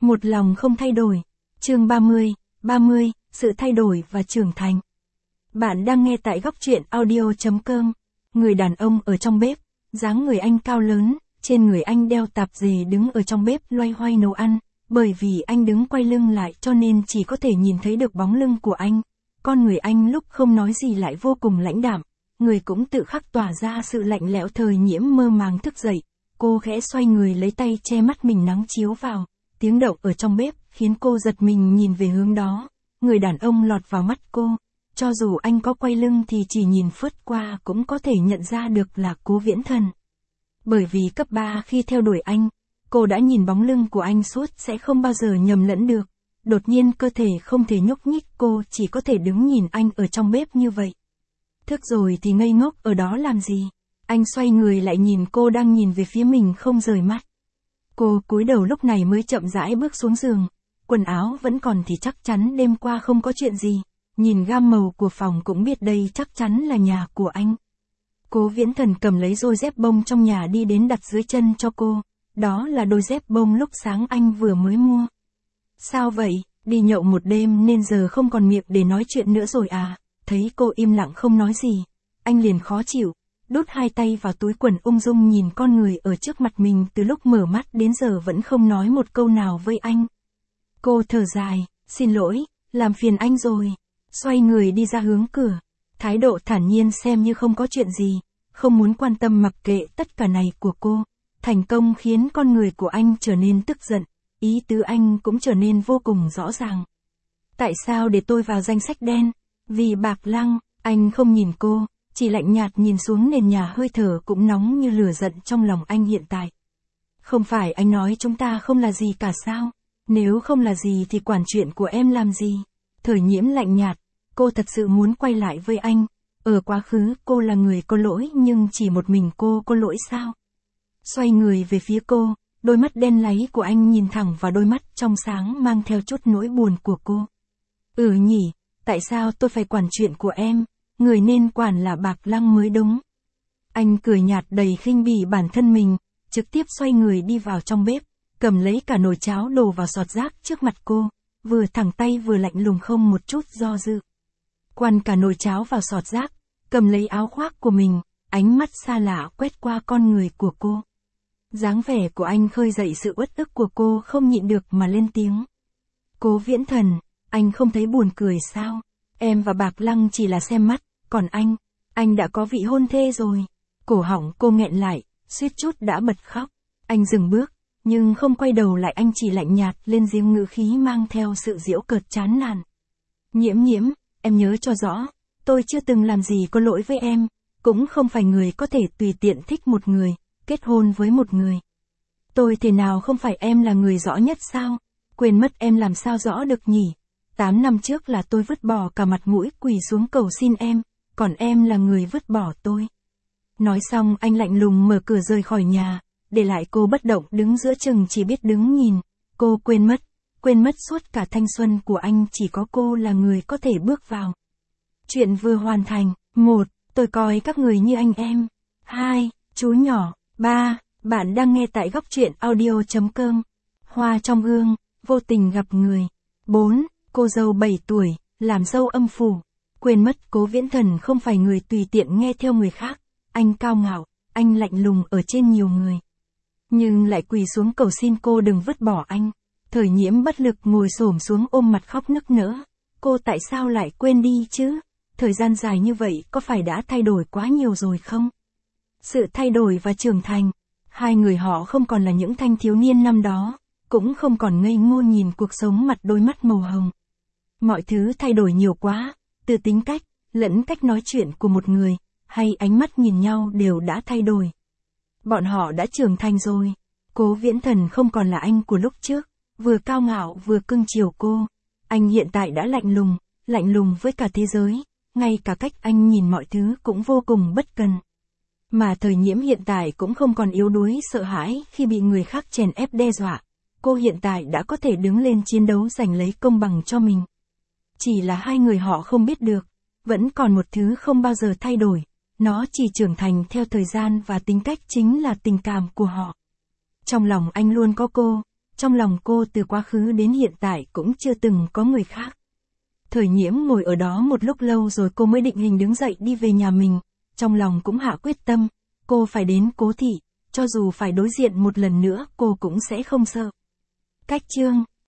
Một lòng không thay đổi. Chương 30, sự thay đổi và trưởng thành. Bạn đang nghe tại góc truyện audio.com. Người đàn ông ở trong bếp, dáng người anh cao lớn, trên người anh đeo tạp dề đứng ở trong bếp loay hoay nấu ăn, bởi vì anh đứng quay lưng lại cho nên chỉ có thể nhìn thấy được bóng lưng của anh. Con người anh lúc không nói gì lại vô cùng lãnh đạm, người cũng tự khắc tỏa ra sự lạnh lẽo. Thời Nhiễm mơ màng thức dậy, cô khẽ xoay người lấy tay che mắt mình, nắng chiếu vào, tiếng động ở trong bếp khiến cô giật mình nhìn về hướng đó. Người đàn ông lọt vào mắt cô, cho dù anh có quay lưng thì chỉ nhìn phớt qua cũng có thể nhận ra được là Cố Viễn Thần. Bởi vì cấp 3 khi theo đuổi anh, cô đã nhìn bóng lưng của anh suốt sẽ không bao giờ nhầm lẫn được. Đột nhiên cơ thể không thể nhúc nhích, cô chỉ có thể đứng nhìn anh ở trong bếp như vậy. Thức rồi thì ngây ngốc ở đó làm gì? Anh xoay người lại nhìn cô đang nhìn về phía mình không rời mắt. Cô cúi đầu lúc này mới chậm rãi bước xuống giường. Quần áo vẫn còn thì chắc chắn đêm qua không có chuyện gì. Nhìn gam màu của phòng cũng biết đây chắc chắn là nhà của anh. Cố Viễn Thần cầm lấy đôi dép bông trong nhà đi đến đặt dưới chân cho cô. Đó là đôi dép bông lúc sáng anh vừa mới mua. Sao vậy, đi nhậu một đêm nên giờ không còn miệng để nói chuyện nữa rồi à? Thấy cô im lặng không nói gì, anh liền khó chịu, đút hai tay vào túi quần ung dung nhìn con người ở trước mặt mình từ lúc mở mắt đến giờ vẫn không nói một câu nào với anh. Cô thở dài, xin lỗi, làm phiền anh rồi. Xoay người đi ra hướng cửa, thái độ thản nhiên xem như không có chuyện gì, không muốn quan tâm mặc kệ tất cả này của cô. Thành công khiến con người của anh trở nên tức giận, ý tứ anh cũng trở nên vô cùng rõ ràng. Tại sao để tôi vào danh sách đen? Vì Bạc Lăng. Anh không nhìn cô, chỉ lạnh nhạt nhìn xuống nền nhà, hơi thở cũng nóng như lửa giận trong lòng anh hiện tại. Không phải anh nói chúng ta không là gì cả sao? Nếu không là gì thì quản chuyện của em làm gì? Thời Nhiễm lạnh nhạt, cô thật sự muốn quay lại với anh. Ở quá khứ cô là người có lỗi nhưng chỉ một mình cô có lỗi sao? Xoay người về phía cô, đôi mắt đen láy của anh nhìn thẳng vào đôi mắt trong sáng mang theo chút nỗi buồn của cô. Nhỉ, tại sao tôi phải quản chuyện của em? Người nên quản là Bạc Lăng mới đúng. Anh cười nhạt đầy khinh bỉ bản thân mình, trực tiếp xoay người đi vào trong bếp, cầm lấy cả nồi cháo đổ vào sọt rác trước mặt cô, vừa thẳng tay vừa lạnh lùng không một chút do dự. Quăng cả nồi cháo vào sọt rác, cầm lấy áo khoác của mình, ánh mắt xa lạ quét qua con người của cô. Dáng vẻ của anh khơi dậy sự uất ức của cô, không nhịn được mà lên tiếng. Cố Viễn Thần, anh không thấy buồn cười sao? Em và Bạc Lăng chỉ là xem mắt, còn anh đã có vị hôn thê rồi. Cổ họng cô nghẹn lại, suýt chút đã bật khóc. Anh dừng bước, nhưng không quay đầu lại, anh chỉ lạnh nhạt lên giếng, ngữ khí mang theo sự giễu cợt chán nản. Nhiễm, em nhớ cho rõ, tôi chưa từng làm gì có lỗi với em, cũng không phải người có thể tùy tiện thích một người, kết hôn với một người. Tôi thế nào không phải em là người rõ nhất sao? Quên mất em làm sao rõ được nhỉ? 8 năm trước là tôi vứt bỏ cả mặt mũi quỳ xuống cầu xin em, còn em là người vứt bỏ tôi. Nói xong anh lạnh lùng mở cửa rời khỏi nhà, để lại cô bất động đứng giữa chừng chỉ biết đứng nhìn. Cô quên mất suốt cả thanh xuân của anh chỉ có cô là người có thể bước vào. Chuyện vừa hoàn thành. 1. Tôi coi các người như anh em. 2. Chú nhỏ. 3. Bạn đang nghe tại góc truyện audio.com. Hoa trong gương, vô tình gặp người. 4. Cô dâu 7 tuổi, làm dâu âm phủ. Quên mất Cố Viễn Thần không phải người tùy tiện nghe theo người khác. Anh cao ngạo, anh lạnh lùng ở trên nhiều người. Nhưng lại quỳ xuống cầu xin cô đừng vứt bỏ anh. Thời Nhiễm bất lực ngồi xổm xuống ôm mặt khóc nức nở. Cô tại sao lại quên đi chứ? Thời gian dài như vậy có phải đã thay đổi quá nhiều rồi không? Sự thay đổi và trưởng thành. Hai người họ không còn là những thanh thiếu niên năm đó, cũng không còn ngây ngô nhìn cuộc sống mặt đôi mắt màu hồng. Mọi thứ thay đổi nhiều quá, từ tính cách, lẫn cách nói chuyện của một người, hay ánh mắt nhìn nhau đều đã thay đổi. Bọn họ đã trưởng thành rồi. Cố Viễn Thần không còn là anh của lúc trước, vừa cao ngạo vừa cưng chiều cô. Anh hiện tại đã lạnh lùng với cả thế giới, ngay cả cách anh nhìn mọi thứ cũng vô cùng bất cần. Mà Thời Nhiễm hiện tại cũng không còn yếu đuối sợ hãi khi bị người khác chèn ép đe dọa. Cô hiện tại đã có thể đứng lên chiến đấu giành lấy công bằng cho mình. Chỉ là hai người họ không biết được, vẫn còn một thứ không bao giờ thay đổi, nó chỉ trưởng thành theo thời gian và tính cách chính là tình cảm của họ. Trong lòng anh luôn có Trong lòng cô từ quá khứ đến hiện tại cũng chưa từng có người khác. Thời Nhiễm ngồi ở đó một lúc lâu rồi cô mới định hình đứng dậy đi về nhà mình, trong lòng cũng hạ quyết tâm, cô phải đến Cố thị, cho dù phải đối diện một lần nữa cô cũng sẽ không sợ. Cách chương